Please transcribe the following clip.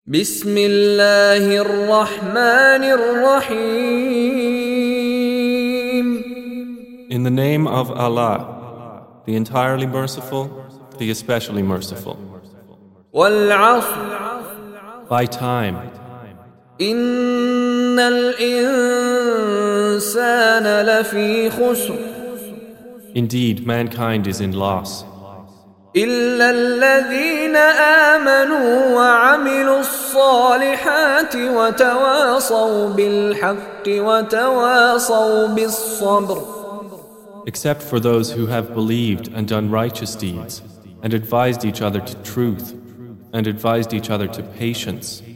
بسم الله الرحمن الرحيم. In the name of Allah, the entirely merciful, the especially merciful. والعصر. By time, إن الإنسان لفي خسر. indeed mankind is in loss, إلا الذين آمنوا وعملوا الصالحات وتواصوا بالحق وتواصوا بالصبر. except for those who have believed and done righteous deeds, and advised each other to truth, and advised each other to patience.